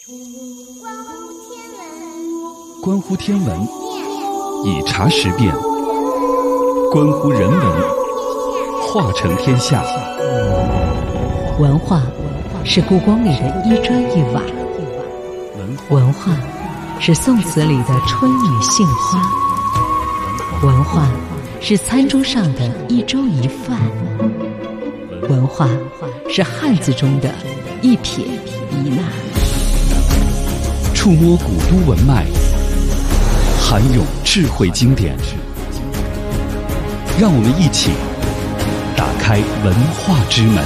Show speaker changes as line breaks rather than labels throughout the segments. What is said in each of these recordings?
关乎天文，以察时变；关乎人文，化成天下。
文化是故宫里的一砖一瓦，文化是宋词里的春雨杏花，文化是餐桌上的一粥一饭，文化是汉字中的一撇一捺。
触摸古都文脉，涵涌智慧经典，让我们一起打开文化之门。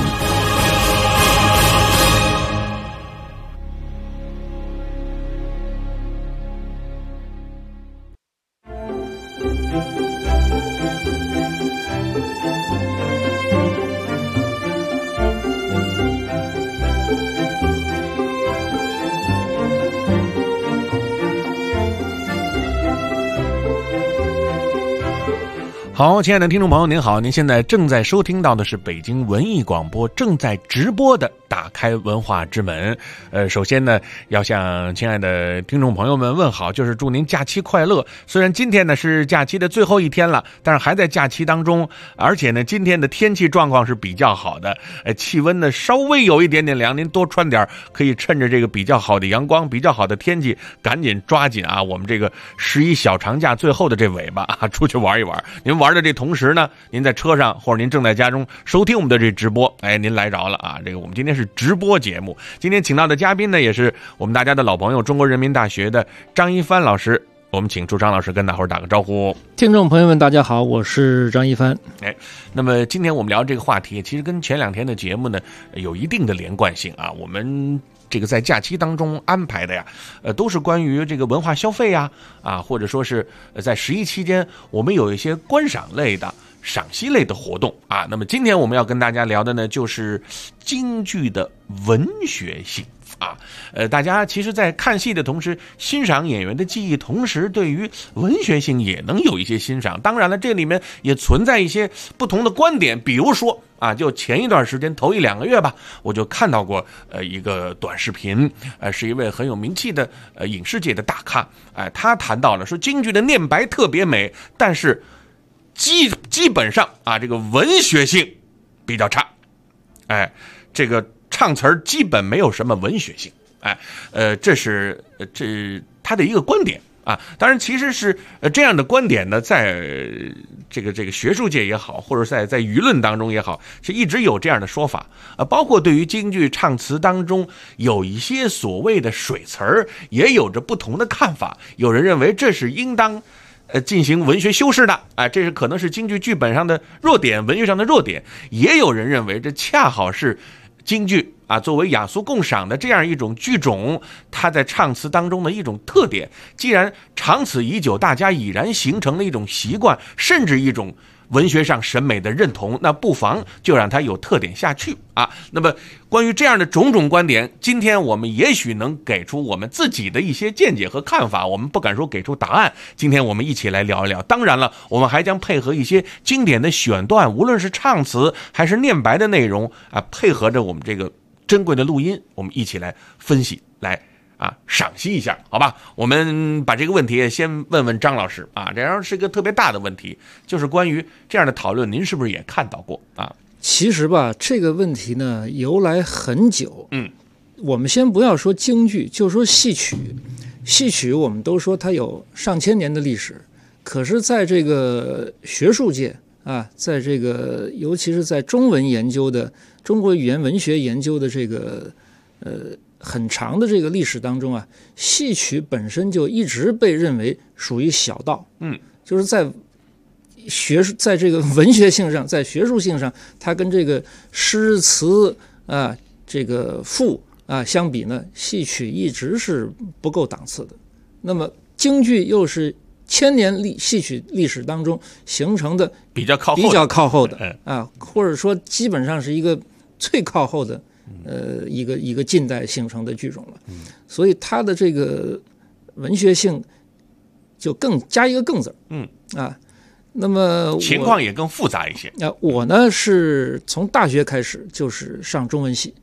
好，亲爱的听众朋友您好，您现在正在收听到的是北京文艺广播正在直播的打开文化之门。首先呢，要向亲爱的听众朋友们问好，就是祝您假期快乐。虽然今天呢是假期的最后一天了，但是还在假期当中，而且呢今天的天气状况是比较好的，气温呢稍微有一点点凉，您多穿点，可以趁着这个比较好的阳光、比较好的天气，赶紧抓紧啊，我们这个11小长假最后的这尾巴啊，出去玩一玩。您玩的这同时呢，您在车上或者您正在家中收听我们的这直播，您来着了啊！这个我们今天是直播节目，今天请到的嘉宾呢，也是我们大家的老朋友，中国人民大学的张一帆老师。我们请出张老师跟大伙儿打个招呼。
听众朋友们大家好，我是张一帆。
那么今天我们聊这个话题，其实跟前2天的节目呢有一定的连贯性啊。我们这个在假期当中安排的呀，都是关于这个文化消费啊，或者说是在11期间，我们有一些观赏类的、赏析类的活动啊。那么今天我们要跟大家聊的呢，就是京剧的文学性。大家其实在看戏的同时欣赏演员的技艺，同时对于文学性也能有一些欣赏。当然了，这里面也存在一些不同的观点，比如说就前一段时间头1-2个月吧，我就看到过一个短视频，是一位很有名气的影视界的大咖，他谈到了说京剧的念白特别美，但是基本上这个文学性比较差，这个唱词儿基本没有什么文学性，这是他的一个观点啊。当然，其实是这样的观点呢，在这个学术界也好，或者在舆论当中也好，是一直有这样的说法包括对于京剧唱词当中有一些所谓的水词儿，也有着不同的看法。有人认为这是应当进行文学修饰的，这是可能是京剧剧本上的弱点，文学上的弱点。也有人认为这恰好是京剧作为雅俗共赏的这样一种剧种，它在唱词当中的一种特点。既然长此以久，大家已然形成了一种习惯，甚至一种文学上审美的认同，那不妨就让它有特点下去那么关于这样的种种观点，今天我们也许能给出我们自己的一些见解和看法，我们不敢说给出答案。今天我们一起来聊一聊。当然了，我们还将配合一些经典的选段，无论是唱词还是念白的内容配合着我们这个珍贵的录音，我们一起来分析，来赏析一下，好吧？我们把这个问题先问问张老师这样是一个特别大的问题，就是关于这样的讨论，您是不是也看到过
其实吧，这个问题呢由来很久。我们先不要说京剧，就说戏曲。戏曲我们都说它有上千年的历史，可是在这个学术界在这个尤其是在中文研究的中国语言文学研究的这个很长的这个历史当中戏曲本身就一直被认为属于小道。就是在这个文学性上，在学术性上，它跟这个诗词这个赋相比呢，戏曲一直是不够档次的。那么京剧又是千年戏曲历史当中形成的比较靠后的或者说基本上是一个最靠后的一个近代形成的剧种了。所以它的这个文学性就更加一个更字那么
情况也更复杂一些。
我呢是从大学开始就是上中文系，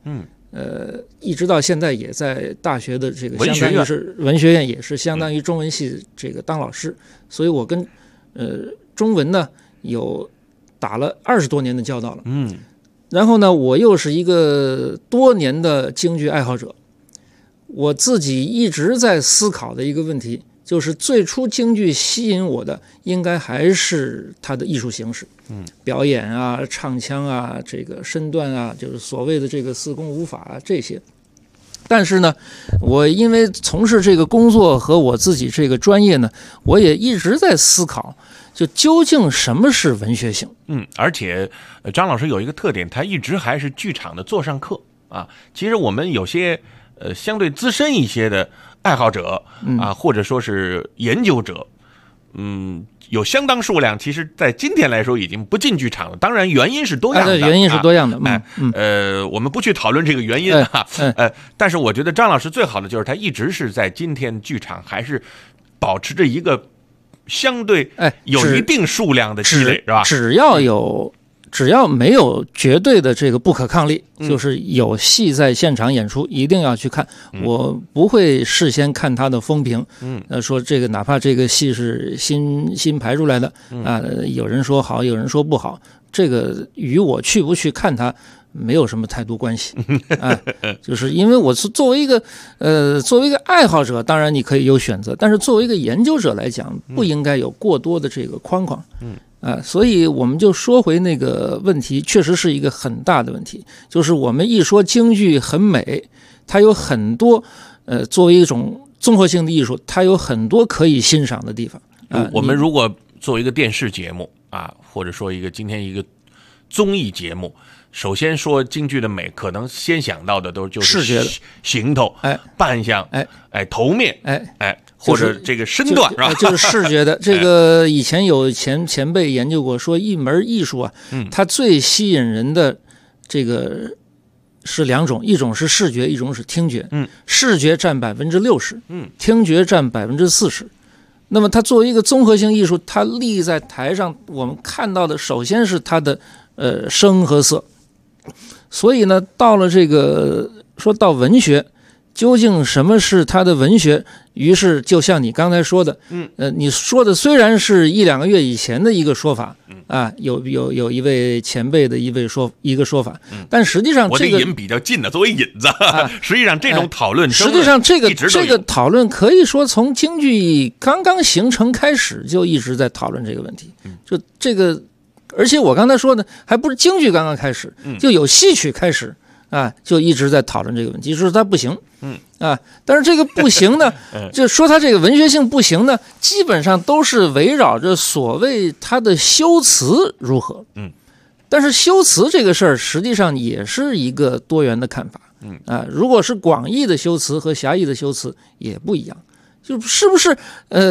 一直到现在也在大学的这个相当于是文学院，也是相当于中文系这个当老师，所以我跟中文呢有打了20多年的交道了。然后呢，我又是一个多年的京剧爱好者，我自己一直在思考的一个问题，就是最初京剧吸引我的应该还是它的艺术形式，表演啊、唱腔啊、这个身段啊，就是所谓的这个四功五法啊这些。但是呢，我因为从事这个工作和我自己这个专业呢，我也一直在思考，就究竟什么是文学性？
而且张老师有一个特点，他一直还是剧场的座上客啊。其实我们有些相对资深一些的爱好者啊，或者说是研究者，有相当数量，其实在今天来说已经不进剧场了。当然原因是多样的，
原因是多样的。
我们不去讨论这个原因啊。但是我觉得张老师最好的就是他一直是在今天剧场还是保持着一个相对有一定数量的积累，是吧？
只要没有绝对的这个不可抗力，就是有戏在现场演出，一定要去看。我不会事先看他的风评，说这个哪怕这个戏是新排出来的啊，有人说好，有人说不好，这个与我去不去看他没有什么太多关系啊。就是因为我是作为一个爱好者，当然你可以有选择，但是作为一个研究者来讲，不应该有过多的这个框框。所以我们就说回那个问题，确实是一个很大的问题，就是我们一说京剧很美，它有很多作为一种综合性的艺术，它有很多可以欣赏的地方。
我们如果做一个电视节目啊，或者说今天一个综艺节目，首先说京剧的美，可能先想到的就是
视觉的
行头、扮相、头面、或者这个身段，是吧？
就是视觉的。这个以前有前辈研究过，说一门艺术啊，它最吸引人的这个是2种，一种是视觉，一种是听觉。视觉占60%，听觉占40%。那么它作为一个综合性艺术，它立在台上，我们看到的首先是它的声和色。所以呢，到了这个说到文学，究竟什么是它的文学？于是就像你刚才说的，你说的虽然是1-2个月以前的一个说法，有一位前辈的一个说法，但实际上这个
我的引比较近的，作为引子，实际上这种讨论，
实际上这个讨论可以说从京剧刚刚形成开始就一直在讨论这个问题，就这个。而且我刚才说的还不是京剧刚刚开始，就有戏曲开始就一直在讨论这个问题，就是它不行，但是这个不行呢，就说它这个文学性不行呢，基本上都是围绕着所谓它的修辞如何，但是修辞这个事儿实际上也是一个多元的看法，如果是广义的修辞和狭义的修辞也不一样，就是不是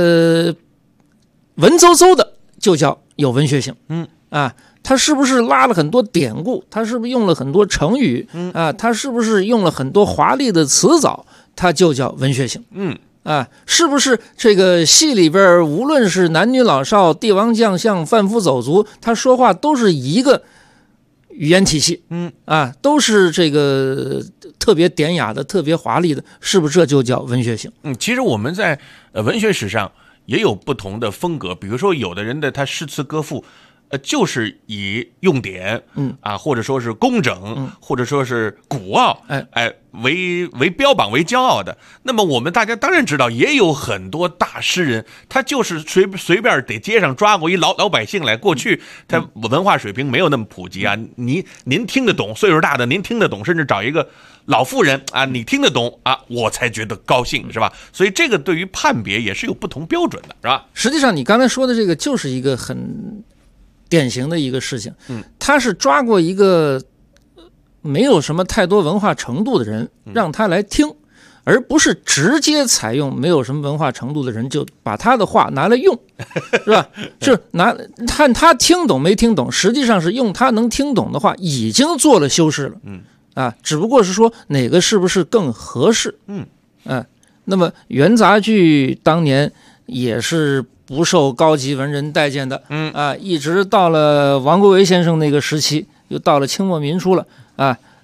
文绉绉的就叫有文学性，他是不是拉了很多典故？他是不是用了很多成语？他是不是用了很多华丽的词藻？他就叫文学性。是不是这个戏里边无论是男女老少、帝王将相、贩夫走卒，他说话都是一个语言体系？都是这个特别典雅的、特别华丽的，是不是这就叫文学性？
其实我们在文学史上也有不同的风格，比如说有的人的他诗词歌赋。就是以用典，或者说是工整，或者说是古奥，为标榜为骄傲的。那么我们大家当然知道，也有很多大诗人，他就是随便得街上抓过一老百姓来。过去他文化水平没有那么普及啊，您听得懂，岁数大的您听得懂，甚至找一个老妇人你听得懂我才觉得高兴，是吧？所以这个对于判别也是有不同标准的，是吧？
实际上你刚才说的这个就是一个很典型的一个事情，他是抓过一个没有什么太多文化程度的人，让他来听，而不是直接采用没有什么文化程度的人就把他的话拿来用，是吧？就是看他听懂没听懂，实际上是用他能听懂的话已经做了修饰了，只不过是说哪个是不是更合适，那么元杂剧当年也是不受高级文人待见的，一直到了王国维先生那个时期，又到了清末民初了，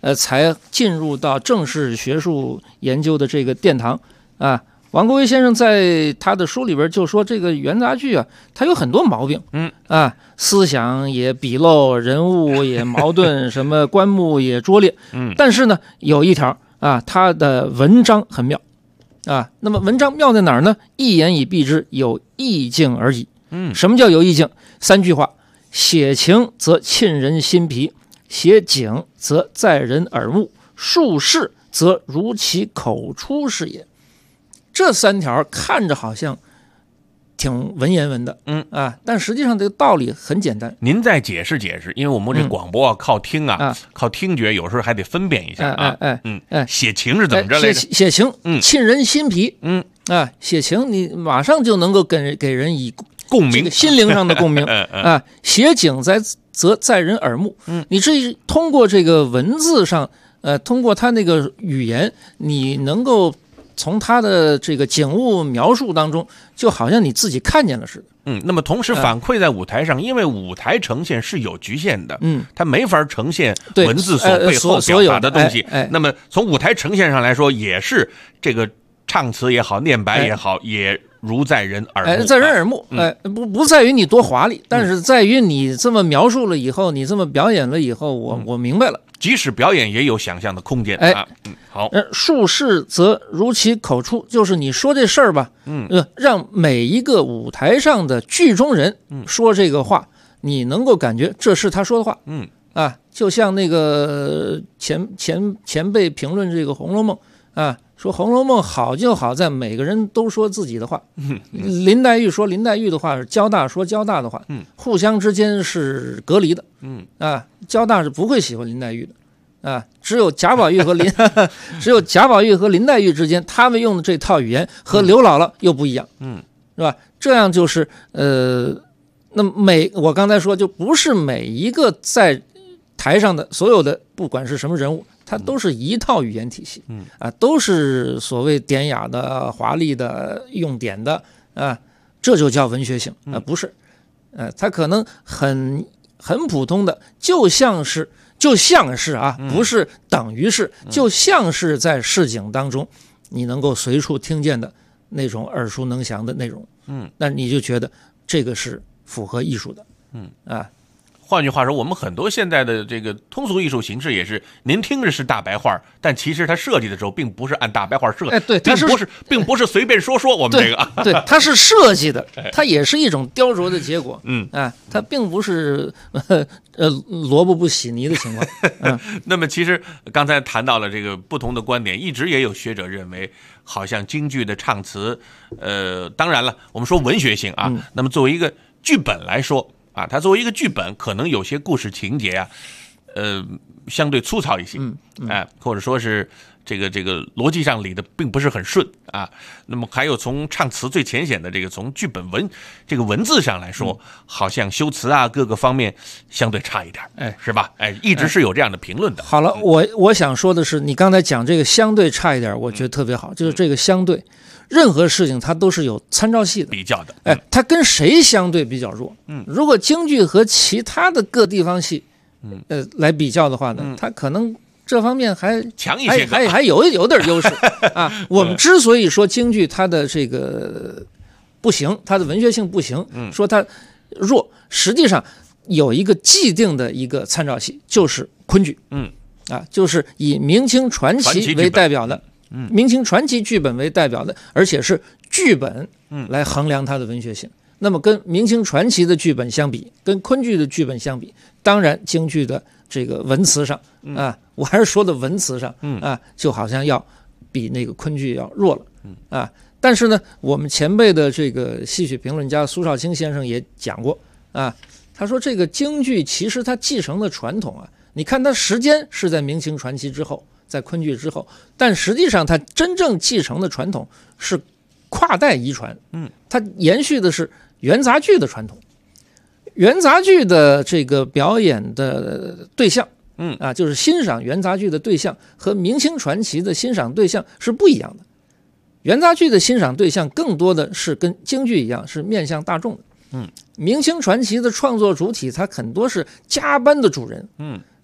才进入到正式学术研究的这个殿堂啊。王国维先生在他的书里边就说，这个元杂剧啊，它有很多毛病，思想也鄙陋，人物也矛盾，什么观目也拙劣，但是呢，有一条啊，他的文章很妙啊。那么文章妙在哪儿呢？一言以蔽之，有意境而已。什么叫有意境？3句话：写情则沁人心脾，写景则在人耳目，述事则如其口出是也。这3条看着好像挺文言文的，但实际上这个道理很简单。
您再解释解释，因为我们这广播靠听靠听觉，有时候还得分辨一下写情是怎么着来着？
写情，沁人心脾，写情你马上就能够给人以
共鸣，
心灵上的共鸣写景则在人耳目，你这通过这个文字上，通过他那个语言，你能够从他的这个景物描述当中，就好像你自己看见了似的。
那么同时反馈在舞台上，因为舞台呈现是有局限的，它没法呈现文字所背后表达的东西。那么从舞台呈现上来说，也是这个唱词也好，念白也好，也如在人耳目。
在人耳目，不在于你多华丽，但是在于你这么描述了以后，你这么表演了以后，我明白了。
即使表演也有想象的空间好。
述事则如其口出，就是你说这事儿吧，让每一个舞台上的剧中人说这个话，你能够感觉这是他说的话。就像那个前辈评论这个《红楼梦》说《红楼梦》好就好在每个人都说自己的话。林黛玉说林黛玉的话，焦大说焦大的话，互相之间是隔离的。焦大是不会喜欢林黛玉的只有贾宝玉和林黛玉之间，他们用的这套语言和刘姥姥又不一样，是吧？这样就是那我刚才说，就不是每一个在台上的所有的不管是什么人物，它都是一套语言体系，都是所谓典雅的、华丽的、用典的这就叫文学性不是，它可能很普通的，就像是不是等于是，就像是在市井当中你能够随处听见的那种耳熟能详的内容，那你就觉得这个是符合艺术的，
换句话说，我们很多现在的这个通俗艺术形式也是，您听着是大白话，但其实它设计的时候并不是按大白话设计，
对，
并不是随便说我们这个，
对，它是设计的，它也是一种雕琢的结果，它并不是萝卜不洗泥的情况。
那么其实刚才谈到了这个不同的观点，一直也有学者认为，好像京剧的唱词，当然了，我们说文学性那么作为一个剧本来说。它作为一个剧本，可能有些故事情节相对粗糙一些，或者说是这个逻辑上理的并不是很顺那么还有从唱词最浅显的从剧本这个文字上来说，好像修辞各个方面相对差一点，是吧？一直是有这样的评论的。
好了，我想说的是，你刚才讲这个相对差一点，我觉得特别好，就是这个相对。任何事情它都是有参照系的
比较的，
它跟谁相对比较弱？如果京剧和其他的各地方戏，来比较的话呢，它可能这方面还
强一些，
还有点优势我们之所以说京剧它的这个不行，它的文学性不行，说它弱，实际上有一个既定的一个参照系，就是昆剧，就是以明清传奇为代表的。明清传奇剧本为代表的，而且是剧本来衡量它的文学性。那么跟明清传奇的剧本相比，跟昆剧的剧本相比，当然京剧的这个文词上我还是说的文词上就好像要比那个昆剧要弱了但是呢，我们前辈的这个戏曲评论家苏少卿先生也讲过他说这个京剧其实它继承的传统你看它时间是在明清传奇之后，在昆剧之后，但实际上它真正继承的传统是跨代遗传，它延续的是元杂剧的传统。元杂剧的这个表演的对象，就是欣赏元杂剧的对象和明清传奇的欣赏对象是不一样的。元杂剧的欣赏对象更多的是跟京剧一样，是面向大众的。明清传奇的创作主体，它很多是家班的主人，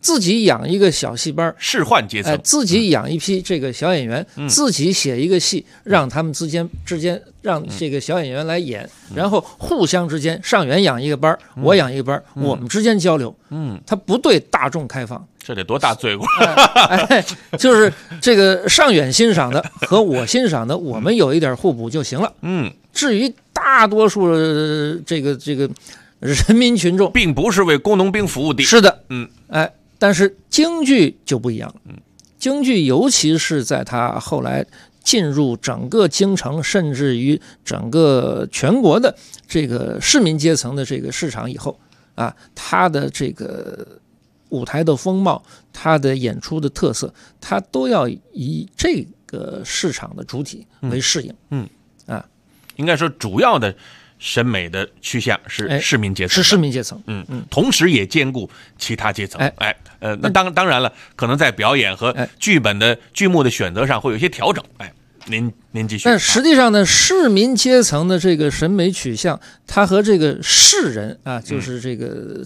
自己养一个小戏班，
仕宦阶层，
自己养一批这个小演员，自己写一个戏，让他们之间让这个小演员来演，然后互相之间，上元养一个班，我养一个班，我们之间交流，他不对大众开放，
这得多大罪过？
就是这个上远欣赏的和我欣赏的，我们有一点互补就行了。至于大多数这个人民群众，
并不是为工农兵服务的。
是的，但是京剧就不一样了。京剧尤其是在它后来进入整个京城，甚至于整个全国的这个市民阶层的这个市场以后啊，它的这个舞台的风貌，它的演出的特色，它都要以这个市场的主体为适应。
应该说主要的审美的趋向是市民阶层，
是市民阶层，
同时也兼顾其他阶层。那当然了，可能在表演和剧本的剧目的选择上会有一些调整。您继续。
但实际上呢，市民阶层的这个审美取向，它和这个士人啊，就是这个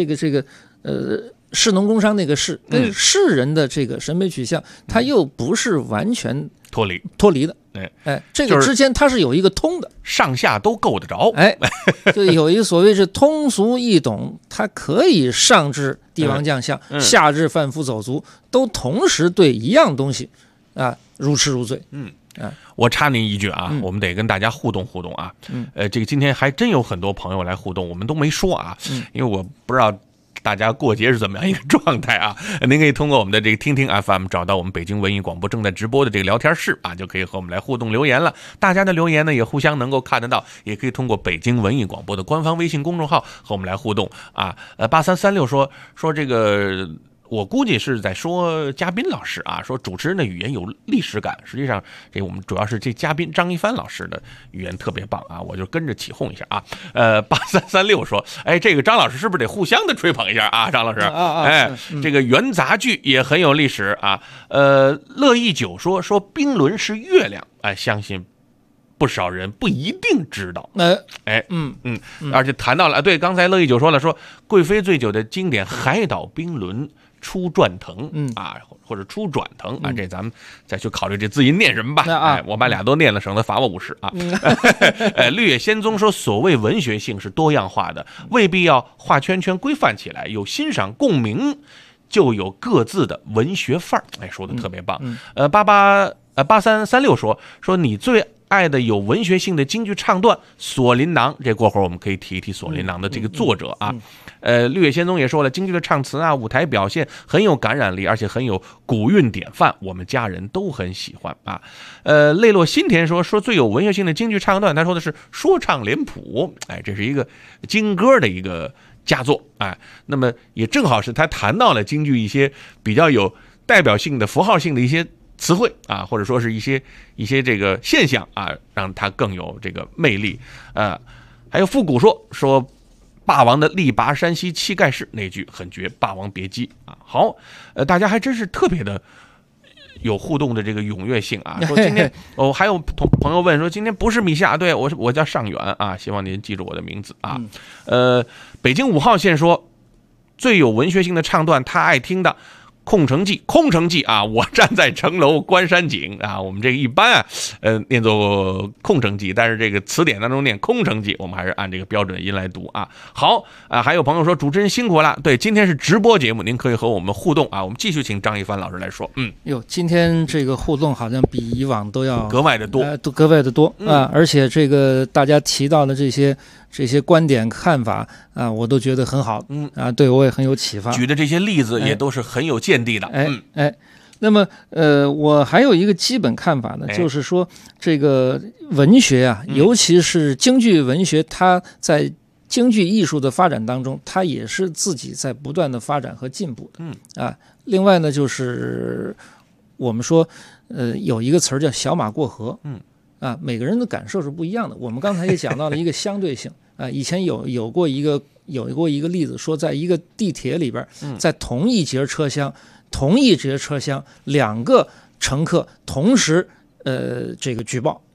士农工商那个士，跟士人的这个审美取向，它又不是完全脱离的。这个之间它是有一个通的，
上下都够得着。
就有一个所谓是通俗易懂，它可以上至帝王将相，下至贩夫走卒，都同时对一样东西啊如痴如醉。
我插您一句啊，我们得跟大家互动互动啊。这个今天还真有很多朋友来互动，我们都没说啊，因为我不知道大家过节是怎么样一个状态啊？您可以通过我们的这个听听 FM 找到我们北京文艺广播正在直播的这个聊天室啊，就可以和我们来互动留言了。大家的留言呢也互相能够看得到，也可以通过北京文艺广播的官方微信公众号和我们来互动啊。8336说这个。我估计是在说嘉宾老师啊，说主持人的语言有历史感。实际上，这我们主要是这嘉宾张一帆老师的语言特别棒啊，我就跟着起哄一下啊。8336说，这个张老师是不是得互相的吹捧一下啊？张老师，这个元杂剧也很有历史啊。乐意久说冰轮是月亮，相信不少人不一定知道。而且谈到了，对，刚才乐意久说了，说贵妃醉酒的经典海岛冰轮。出转腾或者出转腾啊，这咱们再去考虑这字音念什么吧。我把俩都念了，省得罚我50啊。绿野仙踪说，所谓文学性是多样化的，未必要画圈圈规范起来，有欣赏共鸣，就有各自的文学范儿。说的特别棒。8336说你最爱的有文学性的京剧唱段《锁麟囊》，这过会儿我们可以提一提《锁麟囊》的这个作者啊。绿野仙踪也说了，京剧的唱词啊，舞台表现很有感染力，而且很有古韵典范，我们家人都很喜欢啊。泪落心田说最有文学性的京剧唱段，他说的是说唱脸谱，这是一个京歌的一个佳作。那么也正好是他谈到了京剧一些比较有代表性的符号性的一些词汇啊，或者说是一些这个现象啊，让它更有这个魅力。还有复古说霸王的力拔山兮气盖世那句很绝，霸王别姬啊。好，大家还真是特别的有互动的这个踊跃性啊。说今天还有朋友问说今天不是米夏，对，我叫尚远啊，希望您记住我的名字啊。北京5号线说最有文学性的唱段，他爱听的空城计啊，我站在城楼观山景啊，我们这个一般念作空城计，但是这个词典当中念空城计，我们还是按这个标准音来读啊。好还有朋友说主持人辛苦了，对，今天是直播节目，您可以和我们互动啊。我们继续请张一帆老师来说。
今天这个互动好像比以往都要
格外的多，
而且这个大家提到的这些观点看法啊，我都觉得很好，对我也很有启发。
举的这些例子也都是很有见地的。
那么我还有一个基本看法呢，就是说这个文学啊，尤其是京剧文学，它在京剧艺术的发展当中，它也是自己在不断的发展和进步的。另外呢，就是我们说有一个词儿叫小马过河。每个人的感受是不一样的。我们刚才也讲到了一个相对性以前有过一个例子，说在一个地铁里边，在同一节车厢2个乘客同时这个举报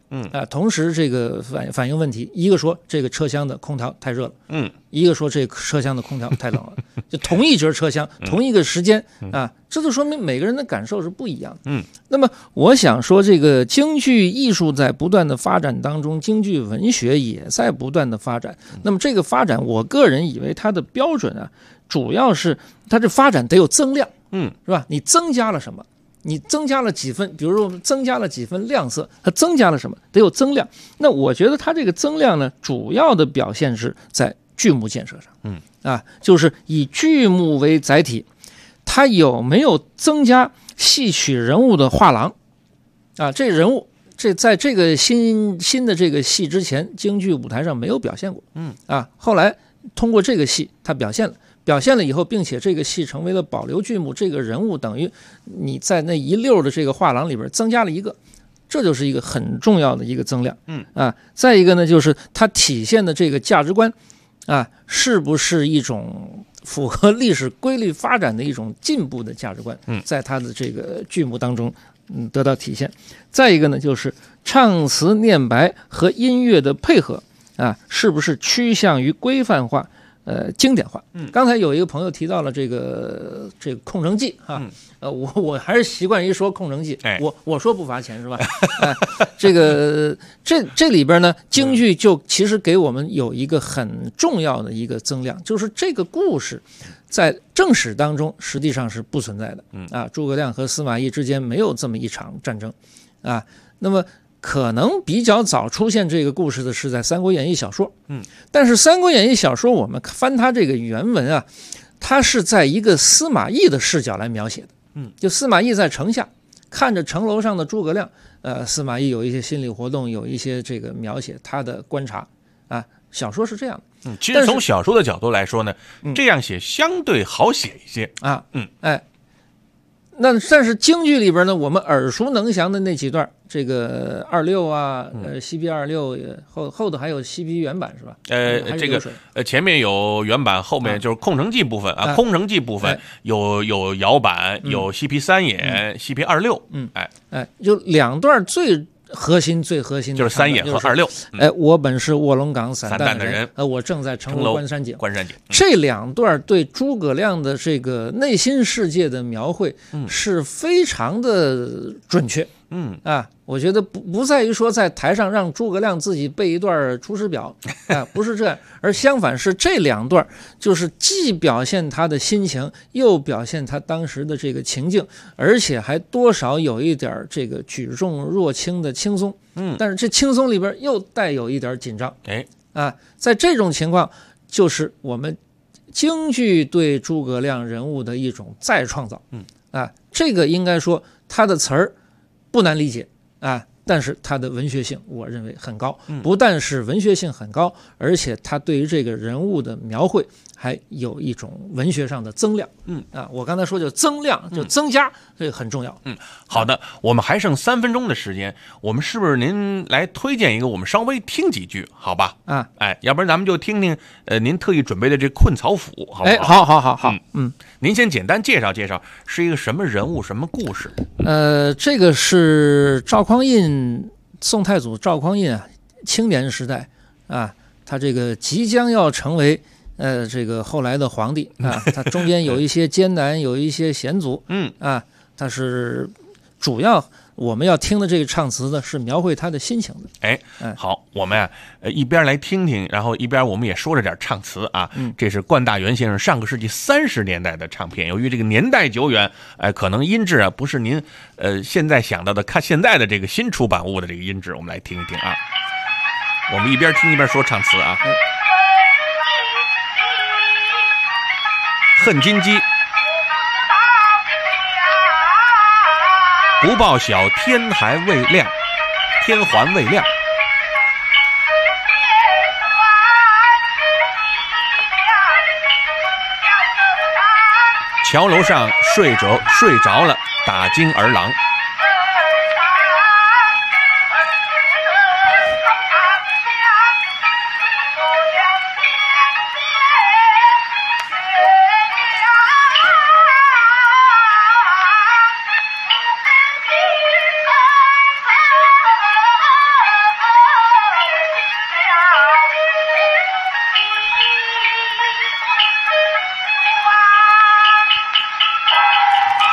同时这个反映问题，一个说这个车厢的空调太热了，一个说这个车厢的空调太冷了，就同一节车厢，同一个时间啊，这就说明每个人的感受是不一样的。那么我想说，这个京剧艺术在不断的发展当中，京剧文学也在不断的发展。那么这个发展，我个人以为它的标准啊，主要是它这发展得有增量，是吧？你增加了什么？你增加了几分，比如说增加了几分亮色，它增加了什么？得有增量。那我觉得它这个增量呢，主要的表现是在剧目建设上，就是以剧目为载体，它有没有增加戏曲人物的画廊啊？这人物在这个新的这个戏之前，京剧舞台上没有表现过，后来通过这个戏，它表现了以后，并且这个戏成为了保留剧目，这个人物等于你在那一溜的这个画廊里边增加了一个，这就是一个很重要的一个增量。再一个呢，就是它体现的这个价值观是不是一种符合历史规律发展的一种进步的价值观，在它的这个剧目当中得到体现。再一个呢，就是唱词念白和音乐的配合是不是趋向于规范化经典化。刚才有一个朋友提到了这个《空城计》我还是习惯于说《空城计》，我说不罚钱是吧？这里边呢，京剧就其实给我们有一个很重要的一个增量，就是这个故事在正史当中实际上是不存在的诸葛亮和司马懿之间没有这么一场战争那么可能比较早出现这个故事的是在《三国演义》小说，但是《三国演义》小说我们翻它这个原文它是在一个司马懿的视角来描写的，就司马懿在城下看着城楼上的诸葛亮，司马懿有一些心理活动，有一些这个描写他的观察小说是这样的。
其实从小说的角度来说呢，这样写相对好写一些
那但是京剧里边呢，我们耳熟能详的那几段，这个26西皮26后头还有西皮原版是吧？
这个前面有原版，后面就是空城计部分空城计部分有摇版，有西皮3演，西皮26，
就两段最核心的
就是3演和26。
我本是卧龙岗散
淡的人，
我正在城楼观山景。
这
两段对诸葛亮的这个内心世界的描绘是非常的准确。我觉得不在于说在台上让诸葛亮自己背一段《出师表》不是这样，而相反是这两段就是既表现他的心情，又表现他当时的这个情境，而且还多少有一点这个举重若轻的轻松。但是这轻松里边又带有一点紧张。在这种情况，就是我们京剧对诸葛亮人物的一种再创造。这个应该说他的词儿不难理解但是它的文学性我认为很高，不但是文学性很高，而且它对于这个人物的描绘还有一种文学上的增量。我刚才说就增量，就增加，这个很重要。
好的，我们还剩3分钟的时间，我们是不是您来推荐一个，我们稍微听几句，好吧？要不然咱们就听听您特意准备的这《困曹府》，好不好？
好。
您先简单介绍介绍是一个什么人物、什么故事？
这个是赵匡胤，宋太祖赵匡胤青年时代他这个即将要成为这个后来的皇帝他中间有一些艰难，有一些险阻他是主要我们要听的这个唱词呢，是描绘他的心情的。好，我们一边来听听，然后一边我们也说着点唱词这是冠大元先生上个世纪30年代的唱片，由于这个年代久远，可能音质不是您现在想到的看现在的这个新出版物的这个音质，我们来听一听我们一边听一边说唱词恨金鸡，不报晓天还未亮，天还未亮，桥楼上睡着了打金儿郎，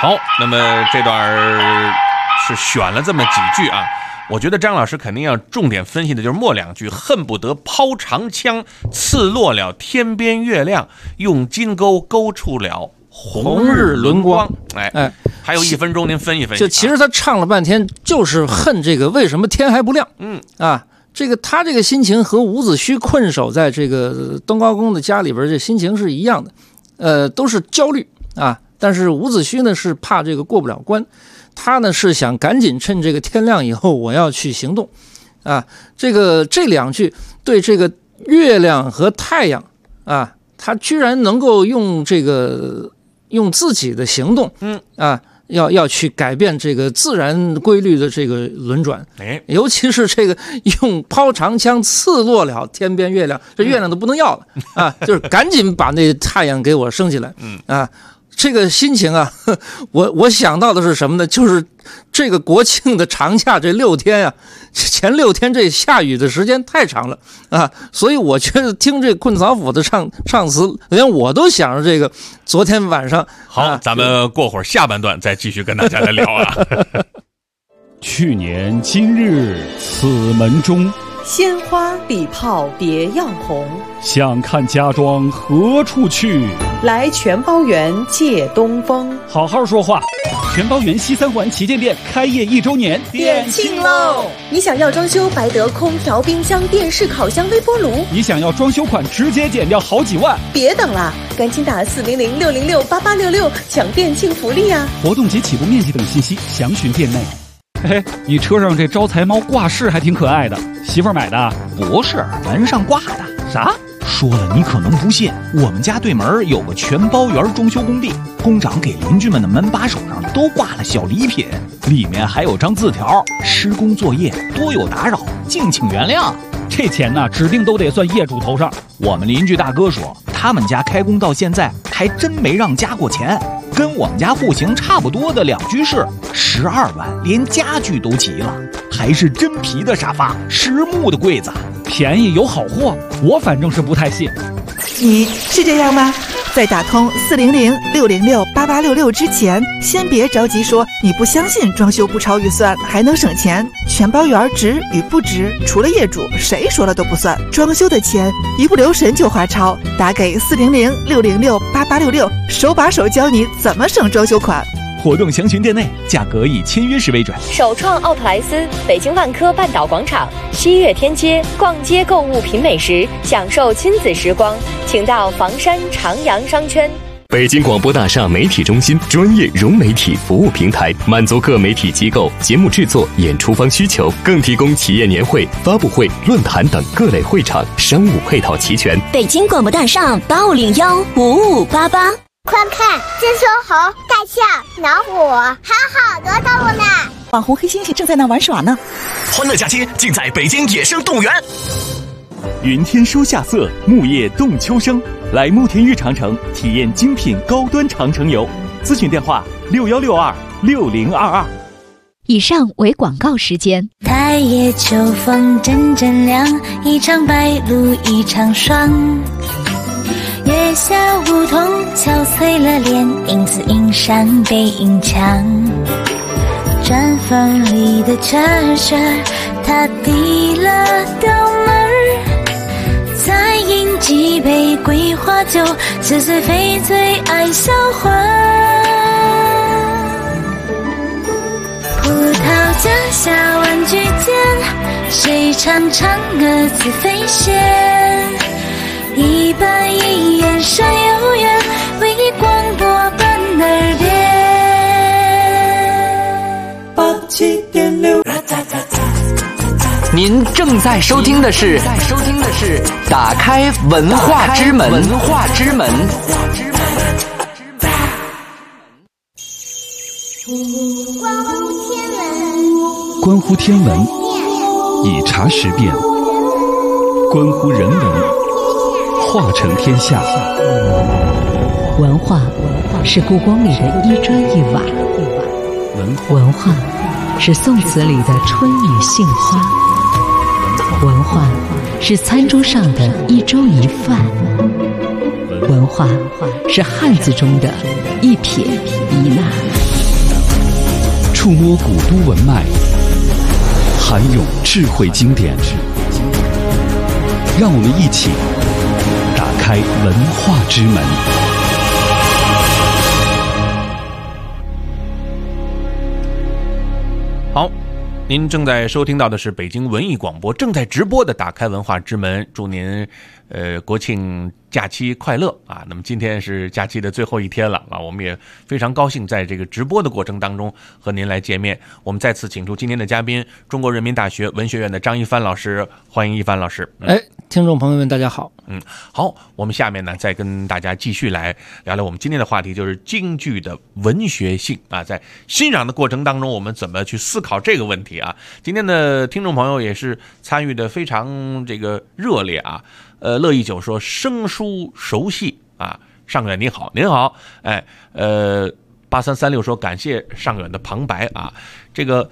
好，那么这段是选了这么几句啊，我觉得张老师肯定要重点分析的就是末2句，恨不得抛长枪刺落了天边月亮，用金钩勾出了红日轮光。哎，还有1分钟，您分析分析。
就其实他唱了半天，就是恨这个为什么天还不亮。这个他这个心情和伍子胥困守在这个东高公的家里边，这心情是一样的，都是焦虑啊。但是伍子胥呢是怕这个过不了关，他呢是想赶紧趁这个天亮以后我要去行动啊。这2句对这个月亮和太阳啊，他居然能够用自己的行动，要去改变这个自然规律的这个轮转，尤其是这个用抛长枪刺落了天边月亮，这月亮都不能要了啊，就是赶紧把那太阳给我升起来啊。这个心情啊，我想到的是什么呢？就是这个国庆的长假这6天啊，前6天这下雨的时间太长了啊，所以我觉得听这困草府的唱词，连我都想着这个昨天晚上。
好，咱们过会儿下半段再继续跟大家来聊啊。
去年今日此门中，
鲜花礼炮别样红。
想看家庄何处去？
来全包园借东风。
好好说话。全包园西3环旗舰店开业1周年，
店庆喽！你想要装修白得空调、冰箱、电视、烤箱、微波炉？
你想要装修款直接减掉好几万？
别等了，赶紧打400-606-8866抢店庆福利啊！
活动及起步面积等信息详询店内。嘿，你车上这招财猫挂饰还挺可爱的，媳妇儿买的？
不是，门上挂的。
啥？
说了你可能不信，我们家对门有个全包园装修工地，工长给邻居们的门把手上都挂了小礼品，里面还有张字条：施工作业多有打扰，敬请原谅。
这钱呢，指定都得算业主头上。
我们邻居大哥说，他们家开工到现在还真没让加过钱，跟我们家户型差不多的2居室，12万，连家具都齐了，还是真皮的沙发，实木的柜子，
便宜有好货，我反正是不太信。
你是这样吗？在打通400-606-8866之前，先别着急说你不相信装修不超预算还能省钱。全包园值与不值，除了业主，谁说了都不算。装修的钱一不留神就花超，打给400-606-8866，手把手教你怎么省装修款。
活动详询店内，价格以签约时为准。
首创奥特莱斯，北京万科半岛广场，西岳天街，逛街购物品美食，享受亲子时光，请到房山长阳商圈。
北京广播大厦媒体中心专业融媒体服务平台，满足各媒体机构节目制作、演出方需求，更提供企业年会、发布会、论坛等各类会场，商务配套齐全。
北京广播大厦8515588。
快看，这说猴、大象、老虎，还有好多动物呢。
网红黑猩猩正在那玩耍呢。
欢乐假期尽在北京野生动物园。
云天收夏色，木叶动秋声。来慕田峪长城体验精品高端长城游，咨询电话61626022。
以上为广告时间。
太夜秋风阵阵凉，一场白露一场霜。月下梧桐憔悴了脸，影子映上背影墙。砖缝里的车车，他递了刀门，再饮几杯桂花酒，似是非醉爱销魂。葡萄架下玩具间，谁唱蛾子飞仙？一板一眼闪悠远，为你广播伴耳边。
87.6。您正在收听的是打开文化之门。
关乎天文，以茶识变；关乎人文，化成天下。
文化是故宫里的一砖一瓦，文化是宋词里的春雨杏花，文化是餐桌上的一粥一饭，文化是汉字中的一撇一捺。
触摸古都文脉，涵咏智慧经典。让我们一起打开文化之门。
好，您正在收听到的是北京文艺广播正在直播的打开文化之门，祝您国庆假期快乐啊！那么今天是假期的最后一天了啊，我们也非常高兴在这个直播的过程当中和您来见面。我们再次请出今天的嘉宾，中国人民大学文学院的张一帆老师，欢迎一帆老师。
听众朋友们大家好。
好，我们下面呢再跟大家继续来聊聊我们今天的话题，就是京剧的文学性啊，在欣赏的过程当中我们怎么去思考这个问题啊。今天的听众朋友也是参与的非常这个热烈啊。乐意九说生疏熟悉啊，上远你好，您好，8336说感谢上远的旁白啊，这个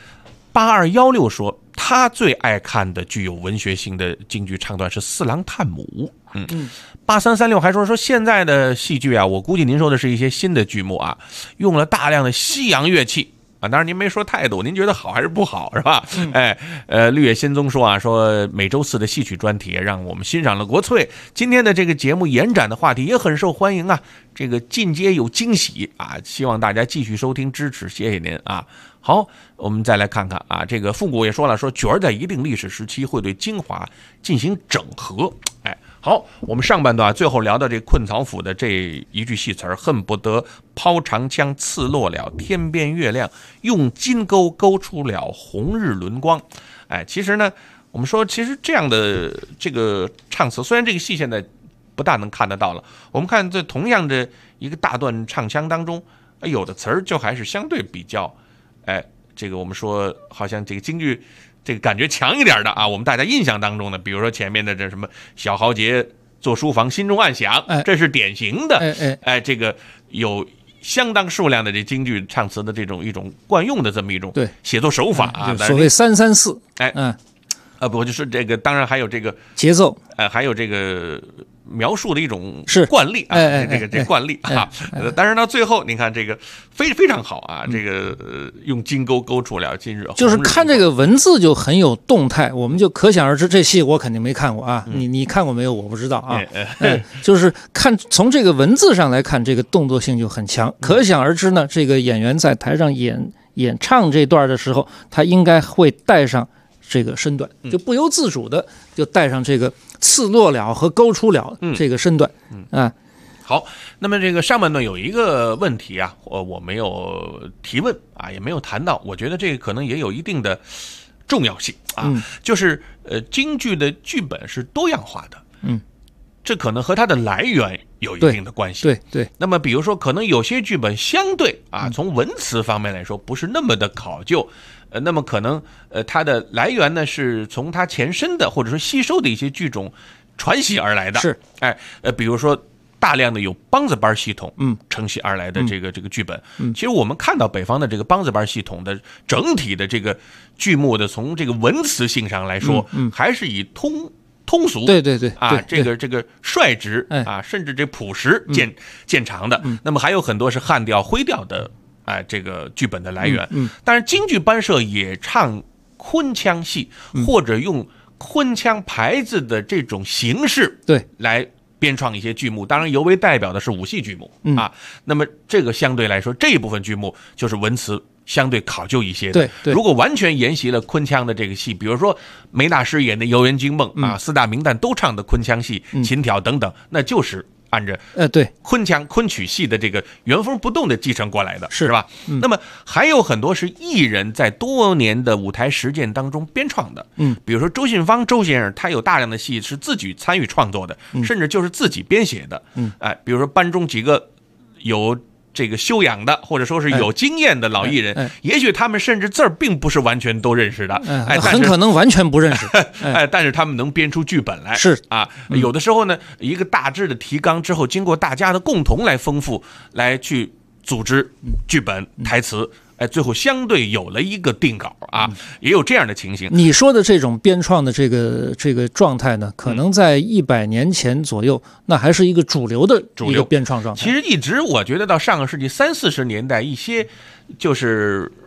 8216说他最爱看的具有文学性的京剧唱段是《四郎探母》。8336还说现在的戏剧啊，我估计您说的是一些新的剧目啊，用了大量的西洋乐器。当然您没说态度，您觉得好还是不好是吧？绿野仙踪说每周四的戏曲专题让我们欣赏了国粹，今天的这个节目延展的话题也很受欢迎啊，这个进阶有惊喜啊，希望大家继续收听支持，谢谢您啊。好，我们再来看看啊，这个复古也说了，角儿在一定历史时期会对京华进行整合。好，我们上半段最后聊到这困曹府的这一句戏词儿，恨不得抛长枪刺落了天边月亮，用金钩勾出了红日轮光。其实呢，我们说其实这样的这个唱词，虽然这个戏现在不大能看得到了，我们看这同样的一个大段唱腔当中，有的词儿就还是相对比较这个我们说好像这个京剧这个感觉强一点的啊，我们大家印象当中呢，比如说前面的这什么小豪杰坐书房心中暗想，这是典型的这个有相当数量的这京剧唱词的一种惯用的这么一种写作手法啊，
所谓334，
不就是这个，当然还有这个
节奏，
还有这个描述的一种
是
惯例啊，这惯例啊，但是到最后你看这个非常好啊，这个用金钩勾出了今日，
就是看这个文字就很有动态，我们就可想而知，这戏我肯定没看过啊，你看过没有？我不知道啊，就是看从这个文字上来看，这个动作性就很强，可想而知呢，这个演员在台上演唱这段的时候，他应该会带上这个身段，就不由自主的就带上这个刺落了和勾出了这个身段啊。
好，那么这个上半段有一个问题啊，我没有提问啊，也没有谈到，我觉得这个可能也有一定的重要性啊，就是京剧的剧本是多样化的，这可能和它的来源有一定的关系。
对。
那么比如说，可能有些剧本相对啊，从文词方面来说不是那么的考究，那么可能它的来源呢是从它前身的或者说吸收的一些剧种传习而来的。
是，
比如说大量的有梆子班系统承袭而来的这个剧本。其实我们看到北方的这个梆子班系统的整体的这个剧目的从这个文词性上来说，还是以通俗，
对
啊，这个率直啊，甚至这朴实见长的。那么还有很多是汉调徽调的这个剧本的来源。但是京剧班社也唱昆腔戏，或者用昆腔牌子的这种形式来编创一些剧目，当然尤为代表的是武戏剧目啊。那么这个相对来说，这一部分剧目就是文词相对考究一些的。
对，
如果完全沿袭了昆腔的这个戏，比如说梅大师演的《游园惊梦》啊，四大名旦都唱的昆腔戏、琴调等等，那就是按着昆腔昆曲戏的这个原封不动的继承过来的，是吧？那么还有很多是艺人在多年的舞台实践当中编创的，比如说周信芳周先生，他有大量的戏是自己参与创作的，甚至就是自己编写的，比如说班中几个有这个修养的或者说是有经验的老艺人，也许他们甚至字儿并不是完全都认识的，
很可能完全不认识，
但是他们能编出剧本来，
是
啊，有的时候呢，一个大致的提纲之后，经过大家的共同来丰富，来去组织剧本台词。最后相对有了一个定稿啊，也有这样的情形。
你说的这种编创的这个状态呢，可能在100年前左右，那还是一个主流的一个编创状态。
其实一直我觉得到上个世纪30-40年代，一些就是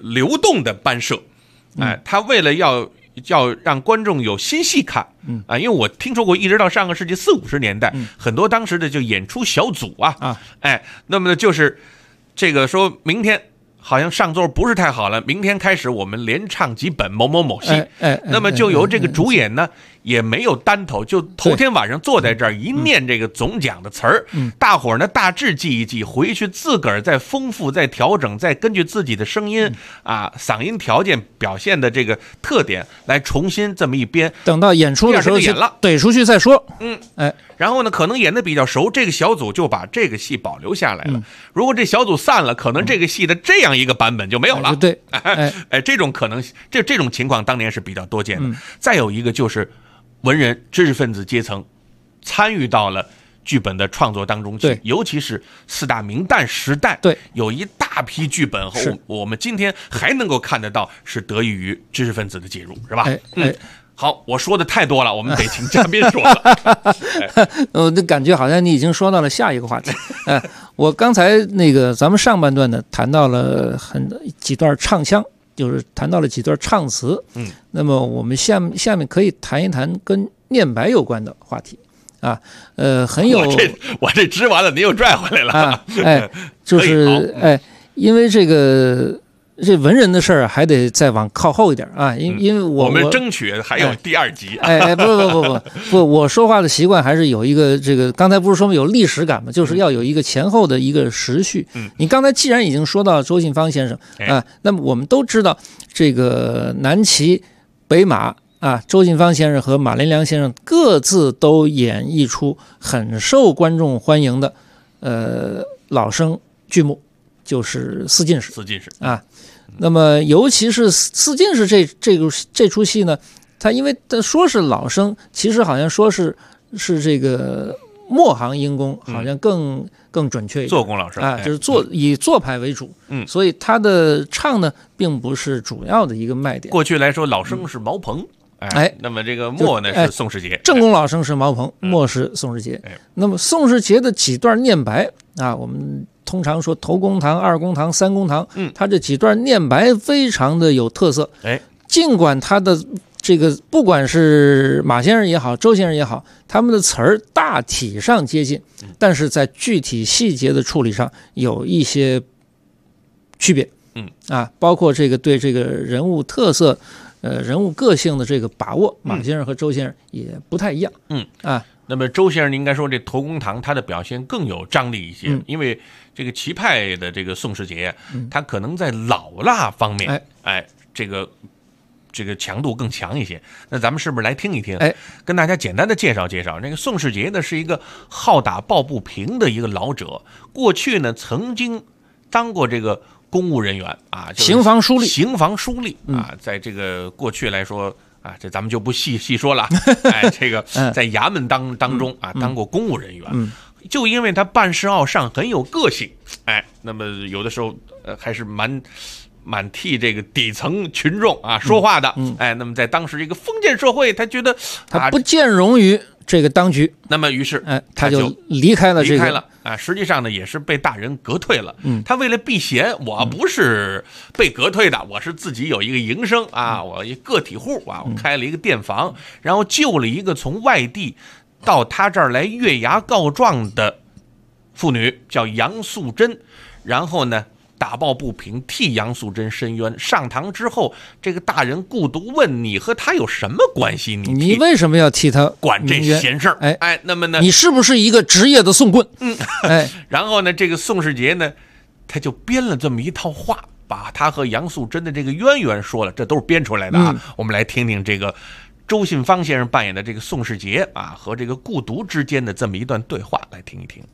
流动的班社，他为了要让观众有新戏看，因为我听说过，一直到上个世纪40、50年代，很多当时的就演出小组那么就是这个说明天好像上座不是太好了，明天开始我们连唱几本某某某戏，那么就由这个主演呢也没有单头，就头天晚上坐在这儿一念这个总讲的词儿，大伙儿呢大致记一记，回去自个儿再丰富、再调整，再根据自己的声音嗓音条件表现的这个特点来重新这么一编，
等到演出的时候
演了
怼出去再说。
然后呢，可能演的比较熟，这个小组就把这个戏保留下来了。如果这小组散了，可能这个戏的这样一个版本就没有了。
对，
这种可能，这种情况当年是比较多见的。再有一个就是文人知识分子阶层参与到了剧本的创作当中去，尤其是4大名旦时代，有一大批剧本和我们今天还能够看得到，是得益于知识分子的介入，是吧？好，我说的太多了，我们得请嘉宾说了。
我的感觉好像你已经说到了下一个话题。我刚才咱们上半段呢谈到了几段唱腔，就是谈到了几段唱词。那么我们下面可以谈一谈跟念白有关的话题很有
我这支完了，您又拽回来了
就是因为这文人的事儿还得再往靠后一点因为我
们争取还有第2集。
不，我说话的习惯还是有一个刚才不是说有历史感吗？就是要有一个前后的一个时序。你刚才既然已经说到周信芳先生那么我们都知道这个南骑北马周信芳先生和马连良先生各自都演绎出很受观众欢迎的老生剧目，就是四进士那么尤其是四进士这出戏呢，他因为说是老生，其实好像说是这个末行音功，好像更准确一点，
做工老生
就是以做派为主，所以他的唱呢并不是主要的一个卖点。
过去来说，老生是毛鹏，那么这个末呢是宋世杰，
正宫老生是毛鹏，末是宋世杰。那么宋世杰的几段念白我们通常说头公堂、二公堂、三公堂，他这几段念白非常的有特色。尽管他的这个不管是马先生也好，周先生也好，他们的词儿大体上接近，但是在具体细节的处理上有一些区别。包括对这个人物特色、人物个性的这个把握，马先生和周先生也不太一样。
那么周先生应该说这头公堂他的表现更有张力一些，因为这个齐派的这个宋世杰，他可能在老辣方面，这个强度更强一些。那咱们是不是来听一听？跟大家简单的介绍介绍。这个宋世杰呢是一个好打抱不平的一个老者，过去呢曾经当过这个公务人员
刑房书
吏在这个过去来说这咱们就不细说了。这个在衙门当中当过公务人员，就因为他办事傲上，很有个性，那么有的时候还是蛮替这个底层群众说话的，那么在当时这个封建社会，他觉得
他不见容于这个当局，
那么于是
他就离开了
实际上呢也是被大人革退了。他为了避嫌，我不是被革退的，我是自己有一个营生我一个体户我开了一个店房，然后救了一个从外地到他这儿来月牙告状的妇女，叫杨素贞，然后呢打抱不平，替杨素贞申冤。上堂之后，这个大人顾独问：“你和他有什么关系？
你为什么要替他
管这闲事儿？”那么呢，
你是不是一个职业的送棍？
然后呢，这个宋世杰呢，他就编了这么一套话，把他和杨素贞的这个渊源说了，这都是编出来的我们来听听这个周信芳先生扮演的这个宋世杰和这个顾独之间的这么一段对话，来听一听。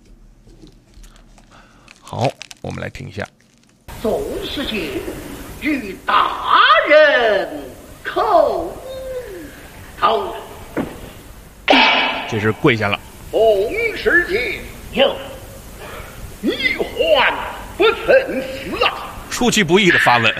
好，我们来听一下。
宋世杰与大人叩头，
这是跪下了。
宋世杰有一患不曾死
出其不意的发问。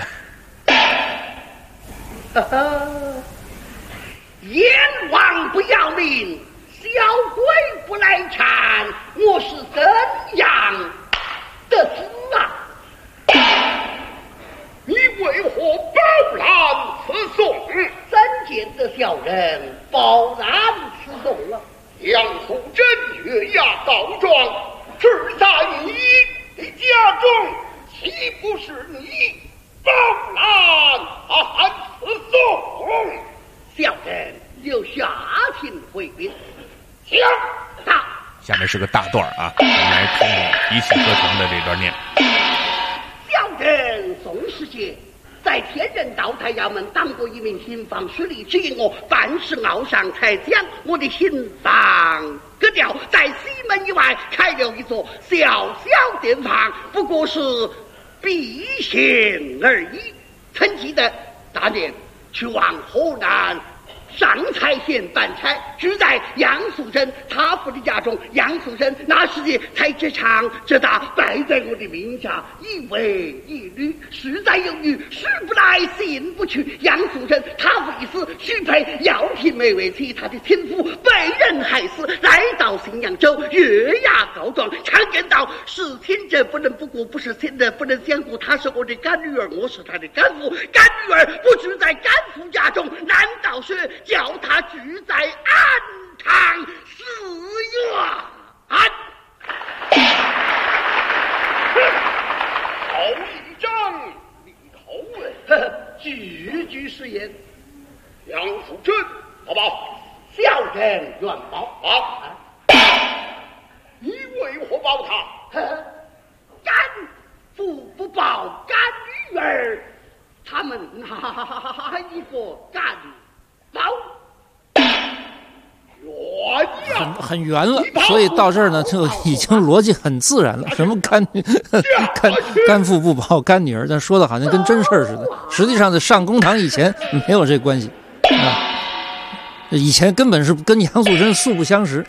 阎王不要命，小鬼不来缠，我是怎样的死你为何饱览此颂？怎见这小人饱览此颂了？杨素贞月牙告状，只在你的家中，岂不是你饱览此颂？小人就下情回禀。请到。
下面是个大段啊，我们来听听一气呵成的这段念。
小人宋世杰在天人道台衙门当过一名刑房司吏，指引我办事傲上，才将我的心脏割掉，在西门以外开了一座小小店房，不过是避嫌而已。曾记得大年去往河南上蔡县办差，只在杨素贞他父的家中。杨素贞那时才这场这打败在我的名下，一为一女，实在有余，使不来，信不去。杨素贞他父一死，许配姚媲妹为妻，他的亲夫被人害死，来到信阳州，月牙告状，强辩道：是亲者不能不顾，不是亲者不能相顾。她是我的干女儿，我是她的干父，干女儿不知在干父家中，难道是叫他居在安常寺院？ 头一张立头，句句是言。杨素贞，好不好？小人愿报啊！你为何报他？干父不报干女儿，他们哪一个干报？
很圆了，所以到这儿呢，就已经逻辑很自然了。什么干父不保干女儿，但说的好像跟真事儿似的。实际上在上公堂以前没有这关系啊，以前根本是跟杨素贞素不相识。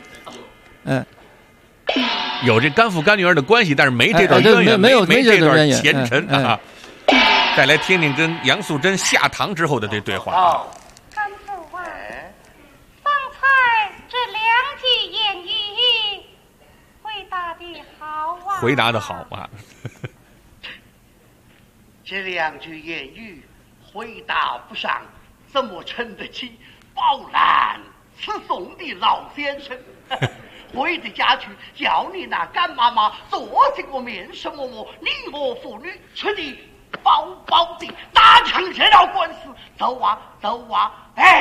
有这干父干女儿的关系，但是没这段渊源，
没
这段
前
尘啊。再来听听跟杨素贞下堂之后的这对话。回答的好啊！
这两句言语回答不上，怎么称得起饱览此颂的老先生？回得家去，叫你那干妈妈做这个面什么么，你我父女吃的饱饱的，打成这了官司，走啊走啊，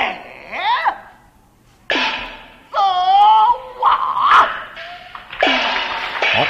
走啊！
好。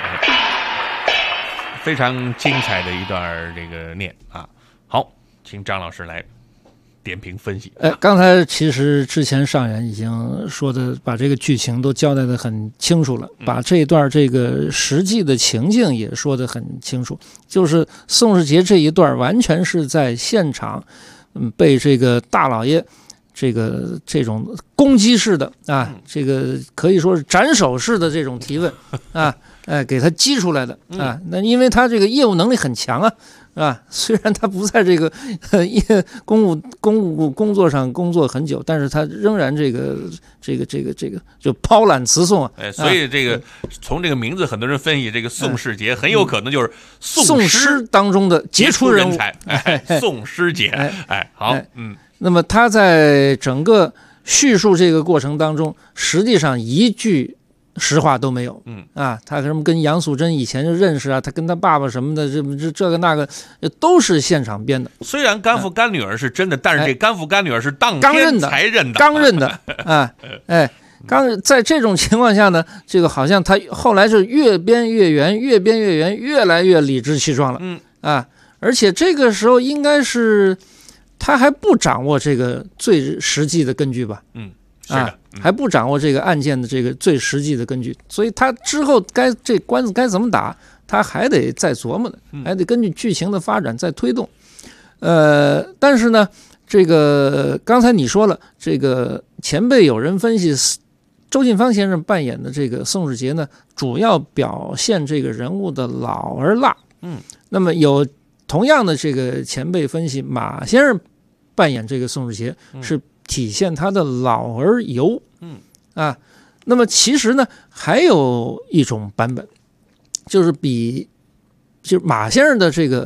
非常精彩的一段这个念啊！好，请张老师来点评分析。
刚才其实之前上人已经说的，把这个剧情都交代的很清楚了，把这一段这个实际的情境也说得很清楚。就是宋世杰这一段完全是在现场，被这个大老爷这种攻击式的啊，这个可以说是斩首式的这种提问啊。给他激出来的啊，那因为他这个业务能力很强啊，是吧？虽然他不在这个公务工作上工作很久，但是他仍然这个就抛揽词颂啊。
所以这个从这个名字，很多人分析这个宋世杰很有可能就是
宋诗当中的杰出人
才，宋世杰。好，
那么他在整个叙述这个过程当中，实际上一句实话都没有，他什么跟杨素贞以前就认识啊，他跟他爸爸什么的，这个那个都是现场编的。
虽然干父干女儿是真的，但是这干父干女儿是当天才认的，
刚认的啊，在这种情况下呢，这个好像他后来是越编越圆，越编越圆，越来越理直气壮了，而且这个时候应该是他还不掌握这个最实际的根据吧，
是的。
还不掌握这个案件的这个最实际的根据，所以他之后这官司该怎么打，他还得再琢磨的，还得根据剧情的发展再推动。但是呢，这个刚才你说了，这个前辈有人分析，周信芳先生扮演的这个宋世杰呢，主要表现这个人物的老而辣。那么有同样的这个前辈分析，马先生扮演这个宋世杰是体现他的老而油，那么其实呢，还有一种版本，就是马先生的这个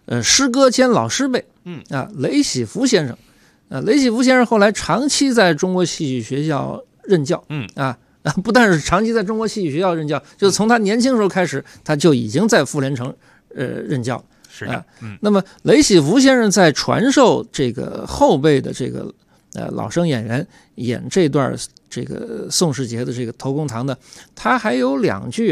师哥兼老师辈，雷喜福先生，雷喜福先生后来长期在中国戏曲学校任教，不但是长期在中国戏曲学校任教，就是从他年轻时候开始，他就已经在傅连城任教。
是的，
那么雷喜福先生在传授这个后辈的这个老生演员演这段这个宋世杰的这个头公堂的，他还有2句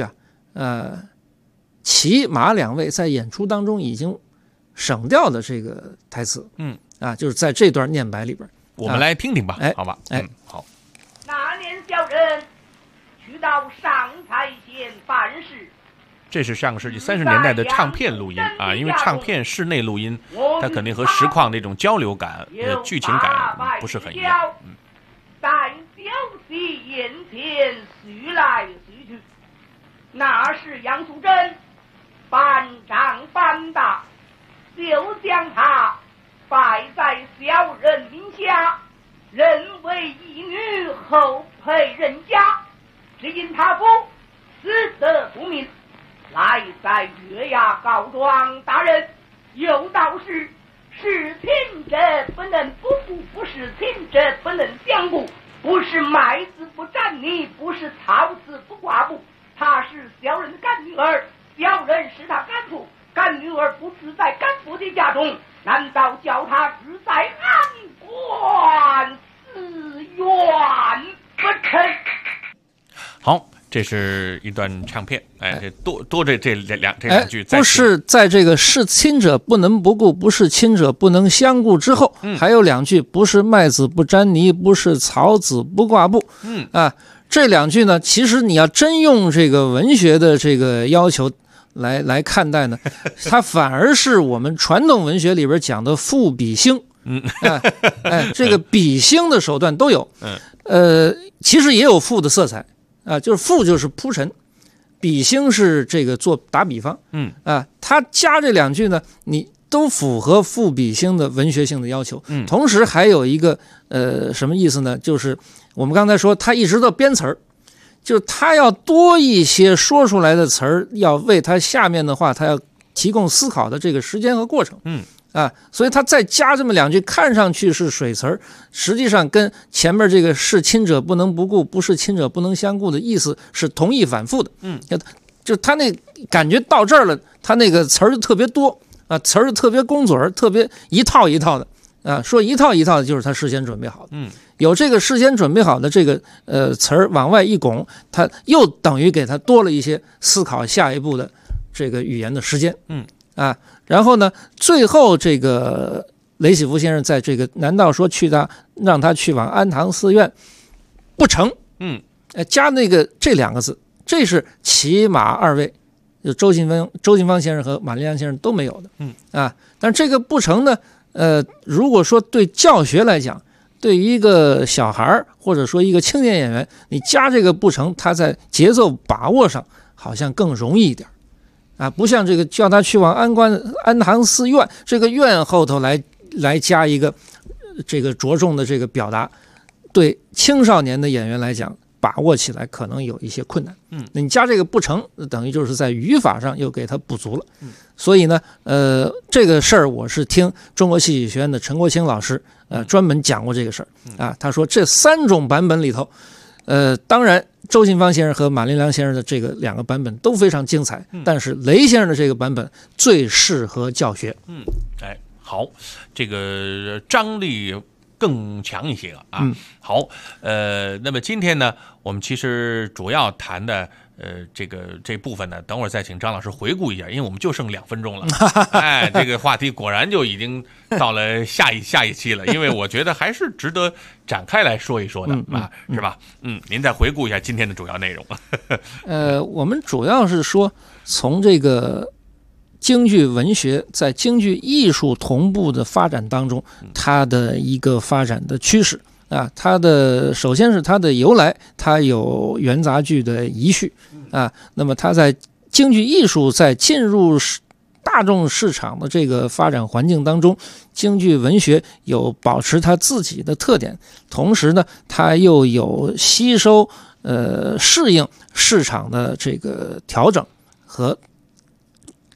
齐马2位在演出当中已经省掉的这个台词，就是在这段念白里边，
我们来听听吧，好吧，好。
那年小人去到上蔡县办事。
这是上个世纪30年代的唱片录音啊，因为唱片室内录音，它肯定和实况那种交流感、剧情感不是很一样。
在酒席宴前叙来叙去，那是杨素贞半仗半打，就将他摆在小人名下，认为义女后配人家，只因他父死得不明。来在月牙告状，大人有道是亲者不能不顾，不是亲者不能相顾，不是麦子不沾泥，不是草子不挂布。她是小人的干女儿，小人是他干父，干女儿不自在干父的家中，难道叫他只在安官自愿不成？
好，这是一段唱片，这多这两句，
不是在这个是亲者不能不顾，不是亲者不能相顾之后，还有2句，不是麦子不沾泥，不是草子不挂布，这2句呢，其实你要真用这个文学的这个要求来看待呢，它反而是我们传统文学里边讲的赋比兴，这个比兴的手段都有，其实也有赋的色彩。就是赋就是铺陈，比兴是这个做打比方，他加这2句呢，你都符合赋比兴的文学性的要求，同时还有一个什么意思呢？就是我们刚才说他一直都编词儿，就是他要多一些说出来的词儿，要为他下面的话，他要提供思考的这个时间和过程，所以他再加这么2句，看上去是水词儿，实际上跟前面这个是亲者不能不顾，不是亲者不能相顾的意思是同义反复的。就他那感觉到这儿了，他那个词儿就特别多词儿特别工嘴儿，特别一套一套的说一套一套的，就是他事先准备好的。有这个事先准备好的这个词儿往外一拱，他又等于给他多了一些思考下一步的这个语言的时间。然后呢，最后这个雷喜福先生在这个难道说让他去往安堂寺院不成，加那个这2个字，这是齐马2位，就周信芳先生和马连良先生都没有的，但这个不成呢，如果说对教学来讲，对于一个小孩或者说一个青年演员，你加这个不成，他在节奏把握上好像更容易一点。不像这个叫他去往安堂寺院，这个院后头来加一个这个着重的这个表达，对青少年的演员来讲，把握起来可能有一些困难。那你加这个不成，等于就是在语法上又给他补足了。所以呢，这个事儿我是听中国戏曲学院的陈国清老师专门讲过这个事儿他说这3种版本里头，当然周信芳先生和马连良先生的这个2个版本都非常精彩，但是雷先生的这个版本最适合教学。
好，这个张力更强一些了好，那么今天呢，我们其实主要谈的这部分呢，等会儿再请张老师回顾一下，因为我们就剩2分钟了。这个话题果然就已经到了下一期了，因为我觉得还是值得展开来说一说的是吧？您再回顾一下今天的主要内容。
我们主要是说从这个京剧文学在京剧艺术同步的发展当中，它的一个发展的趋势它的首先是它的由来，它有元杂剧的遗绪那么它在京剧艺术在进入大众市场的这个发展环境当中，京剧文学有保持它自己的特点，同时呢，它又有吸收适应市场的这个调整和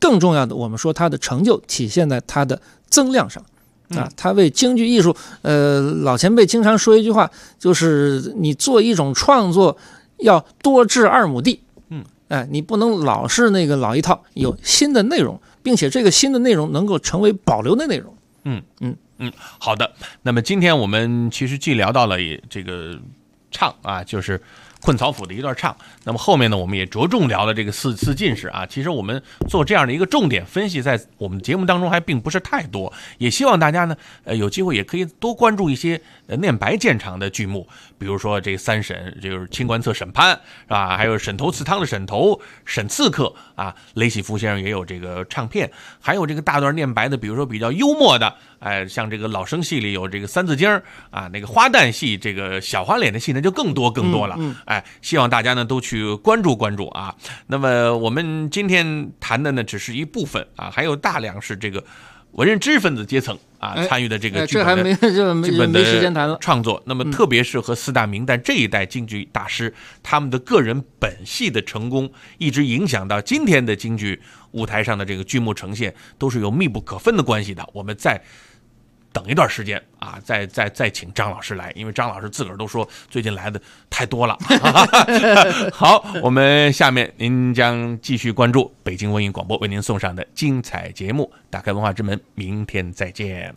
更重要的，我们说它的成就体现在它的增量上。它为京剧艺术，老前辈经常说一句话，就是你做一种创作要多治2亩地，你不能老是那个老一套，有新的内容，并且这个新的内容能够成为保留的内容。
好的。那么今天我们其实既聊到了这个唱啊，就是困曹府的一段唱，那么后面呢，我们也着重聊了这个四进士啊。其实我们做这样的一个重点分析，在我们节目当中还并不是太多，也希望大家呢，有机会也可以多关注一些念白见长的剧目，比如说这三审，就是清官侧审判是吧？还有沈头刺汤的沈头、沈刺客啊，雷喜夫先生也有这个唱片，还有这个大段念白的，比如说比较幽默的，像这个老生戏里有这个三字经啊，那个花旦戏，这个小花脸的戏呢就更多了。希望大家呢都去关注啊。那么我们今天谈的呢只是一部分啊，还有大量是这个文人知识分子阶层参与的这个剧本的创作。那么特别是和4大名旦这一代京剧大师他们的个人本戏的成功，一直影响到今天的京剧舞台上的这个剧目呈现，都是有密不可分的关系的。我们再等一段时间啊，再请张老师来，因为张老师自个儿都说最近来的太多了。好，我们下面您将继续关注北京文艺广播为您送上的精彩节目，打开文化之门，明天再见。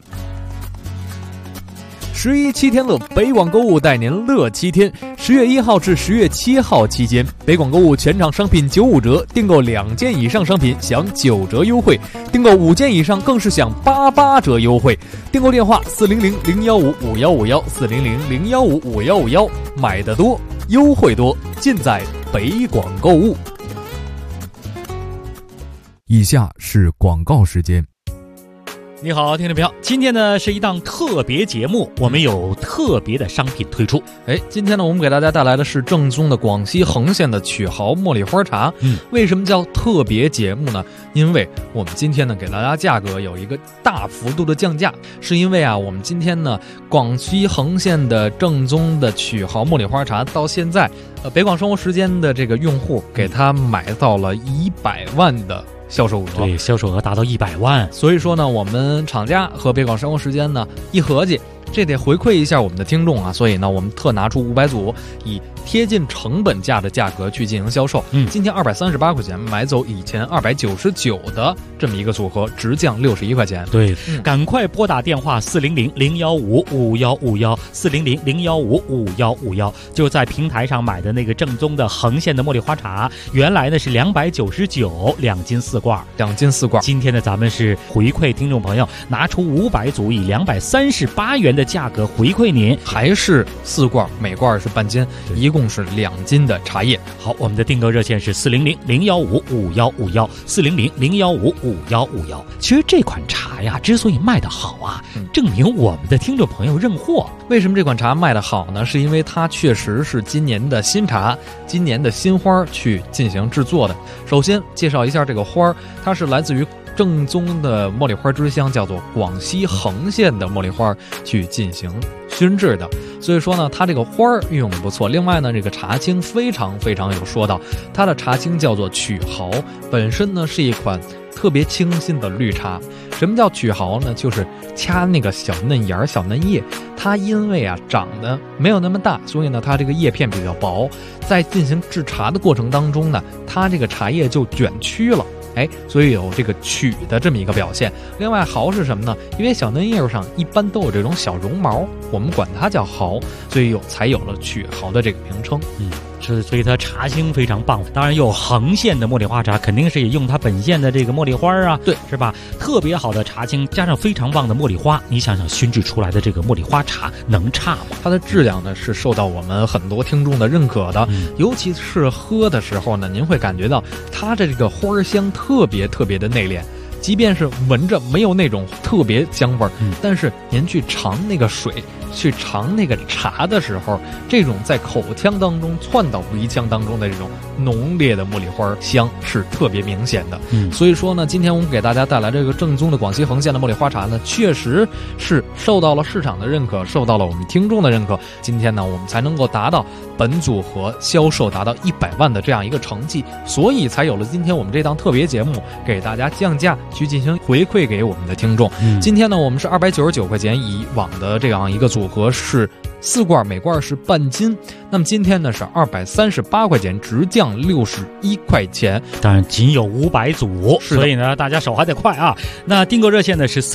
11.7天乐，北广购物带您乐7天。10月1号至10月7号期间，北广购物全场商品95折，订购2件以上商品享9折优惠，订购5件以上更是享88折优惠。订购电话400-015-5151，400-015-5151，买得多，优惠多，尽在北广购物。
以下是广告时间。
你好，听众朋友，今天呢是一档特别节目，我们有特别的商品推出。
今天呢我们给大家带来的是正宗的广西恒县的曲豪茉莉花茶。为什么叫特别节目呢？因为我们今天呢给大家价格有一个大幅度的降价，是因为啊我们今天呢广西恒县的正宗的曲豪茉莉花茶到现在北广生活时间的这个用户给它买到了100万的销售额，
对，销售额达到100万。
所以说呢，我们厂家和北广生活时间呢一合计，这得回馈一下我们的听众啊，所以呢，我们特拿出500组，以贴近成本价的价格去进行销售。今天238块钱买走以前299的这么一个组合，直降61块钱。
对，赶快拨打电话400-015-5151，400-015-5151，就在平台上买的那个正宗的恒县的茉莉花茶，原来呢是299，2斤4罐，2斤4罐。今天呢，咱们是回馈听众朋友，拿出500组，以238元的价格回馈您，
还是4罐，每罐是半斤，一共是2斤的茶叶。
好，我们的订购热线是400-015-5151，400-015-5151。其实这款茶呀，之所以卖得好啊，证明我们的听众朋友认货。
为什么这款茶卖得好呢？是因为它确实是今年的新茶，今年的新花去进行制作的。首先介绍一下这个花，它是来自于正宗的茉莉花之乡，叫做广西恒县的茉莉花去进行熏制的，所以说呢，它这个花运用的不错。另外呢，这个茶青非常有说道，它的茶青叫做曲豪，本身呢是一款特别清新的绿茶。什么叫曲豪呢？就是掐那个小嫩芽、小嫩叶，它因为啊长得没有那么大，所以呢它这个叶片比较薄，在进行制茶的过程当中呢，它这个茶叶就卷曲了。所以有这个曲的这么一个表现。另外豪是什么呢？因为小嫩叶上一般都有这种小绒毛，我们管它叫豪，所以才有了曲豪的这个名称。
所以它茶青非常棒。当然有恒县的茉莉花茶，肯定是也用它本县的这个茉莉花啊，
对，
是吧？特别好的茶青加上非常棒的茉莉花，你想想熏制出来的这个茉莉花茶能差吗？
它的质量呢是受到我们很多听众的认可的，尤其是喝的时候呢，您会感觉到它的这个花香特别的内敛。 即便是闻着没有那种特别香味儿，但是您去尝那个水，去尝那个茶的时候，这种在口腔当中窜到鼻腔当中的这种浓烈的茉莉花香是特别明显的。所以说呢，今天我们给大家带来这个正宗的广西恒县的茉莉花茶呢，确实是受到了市场的认可，受到了我们听众的认可。今天呢，我们才能够达到本组合销售达到100万的这样一个成绩，所以才有了今天我们这档特别节目，给大家降价去进行回馈给我们的听众。今天呢，我们是299块钱，以往的这样一个组合是4罐，每罐是半斤。那么今天呢是238块钱，直降61块钱。
当然仅有500组，所以呢大家手还得快啊。那订购热线呢是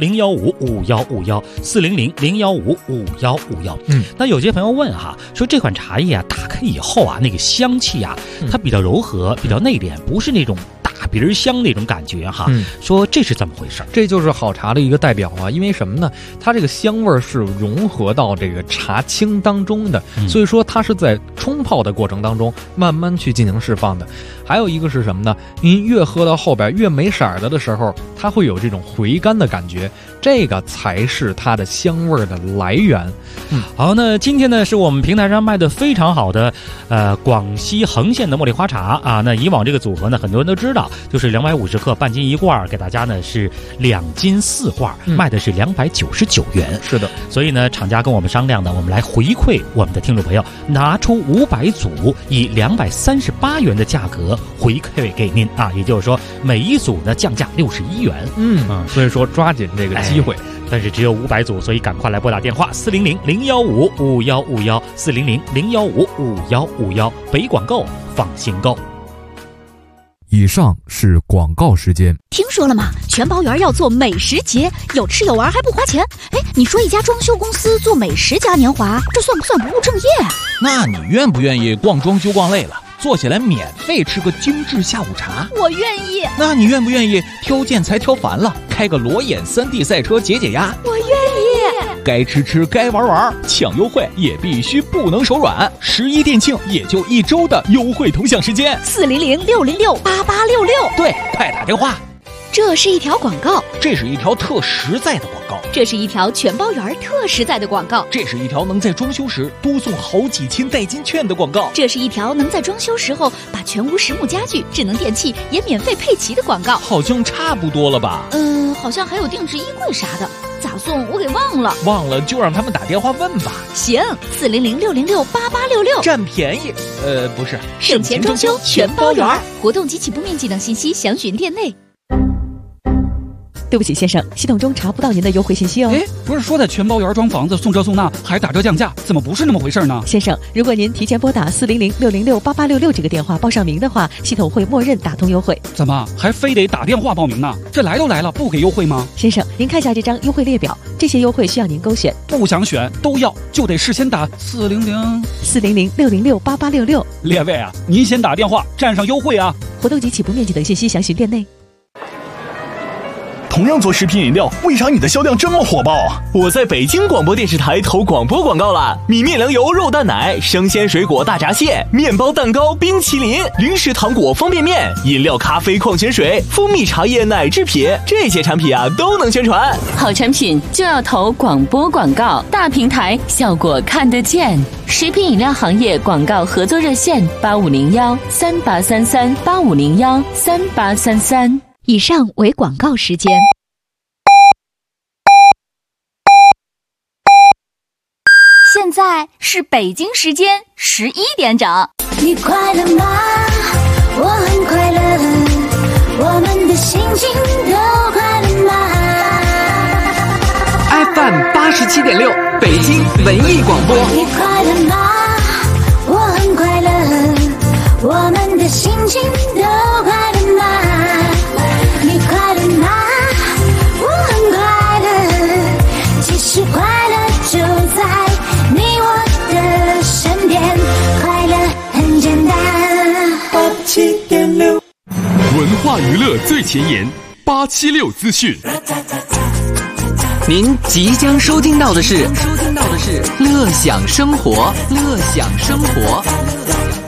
400-015-5151，400-015-5151。那有些朋友问哈，说这款茶叶啊打开以后啊，那个香气啊，它比较柔和，比较内敛，不是那种大鼻香那种感觉哈。说这是怎么回事？
这就是好茶的一个代表啊，因为什么呢？它这个香味是融合到这个茶青当中的，所以说它是在冲泡的过程当中慢慢去进行释放的。还有一个是什么呢？您越喝到后边越没色的时候，它会有这种回甘的感觉，这个才是它的香味的来源。
好，那今天呢是我们平台上卖的非常好的广西恒县的茉莉花茶啊。那以往这个组合呢，很多人都知道，就是250克半斤1罐，给大家呢是2斤4罐，卖的是299元。
是的，
所以呢，厂家跟我们商量呢，我们来回馈我们的听众朋友，拿出500组，以238元的价格回馈给您啊。也就是说，每一组呢降价61元。
所以说抓紧这个机会。
但是只有500组，所以赶快来拨打电话400-015-5151，400-015-5151，北广购放心购。
以上是广告时间。
听说了吗？全包园要做美食节，有吃有玩还不花钱。哎，你说一家装修公司做美食嘉年华，这算不算不务正业啊？
那你愿不愿意逛装修逛累了，坐下来免费吃个精致下午茶？
我愿意。
那你愿不愿意挑建材挑烦了，开个裸眼3D 赛车解解压？
我愿意。
该吃吃该玩玩，抢优惠也必须不能手软。11店庆也就1周的优惠同享时间
，400-606-8866。
对，快打电话。
这是一条广告，
这是一条特实在的广告，
这是一条全包园特实在的广告，
这是一条能在装修时多送好几千代金券的广告，
这是一条能在装修时候把全屋实木家具、智能电器也免费配齐的广告。
好像差不多了吧？
好像还有定制衣柜啥的，咋送我给忘了。
忘了就让他们打电话问吧。
行，400-606-8866，
占便宜。不是，
省钱装修全包园，活动及起步面积等信息详询店内。
对不起，先生，系统中查不到您的优惠信息哦。
不是说在全包园装房子送这送那还打折降价，怎么不是那么回事呢？
先生，如果您提前拨打400-606-8866这个电话报上名的话，系统会默认打通优惠。
怎么还非得打电话报名呢？这来都来了，不给优惠吗？
先生，您看一下这张优惠列表，这些优惠需要您勾选。
不想选都要，就得事先打
400-606-8866。
列位啊，您先打电话占上优惠啊！
活动及起步面积等信息详询店内。
同样做食品饮料，为啥你的销量这么火爆？我在北京广播电视台投广播广告了，米面粮油肉蛋奶、生鲜水果大闸蟹、面包蛋糕、冰淇淋、零食糖果、方便面、饮料、咖啡、矿泉水、蜂蜜茶叶、奶制品，这些产品啊都能宣传。
好产品就要投广播广告，大平台效果看得见。食品饮料行业广告合作热线8501-3833-8501-3833。
以上为广告时间。
现在是北京时间11点整。
你快乐吗？我很快乐，我们的心情都快乐吗
？FM 87.6，北京文艺广播。
你快乐吗？我很快乐，我们的心情都快乐吗？你快乐吗？我很快乐，其实快乐就在你我的身边，快乐很简单。87.6，
文化娱乐最前沿，876资讯。
您即将收听到的是乐享生活，乐享生活。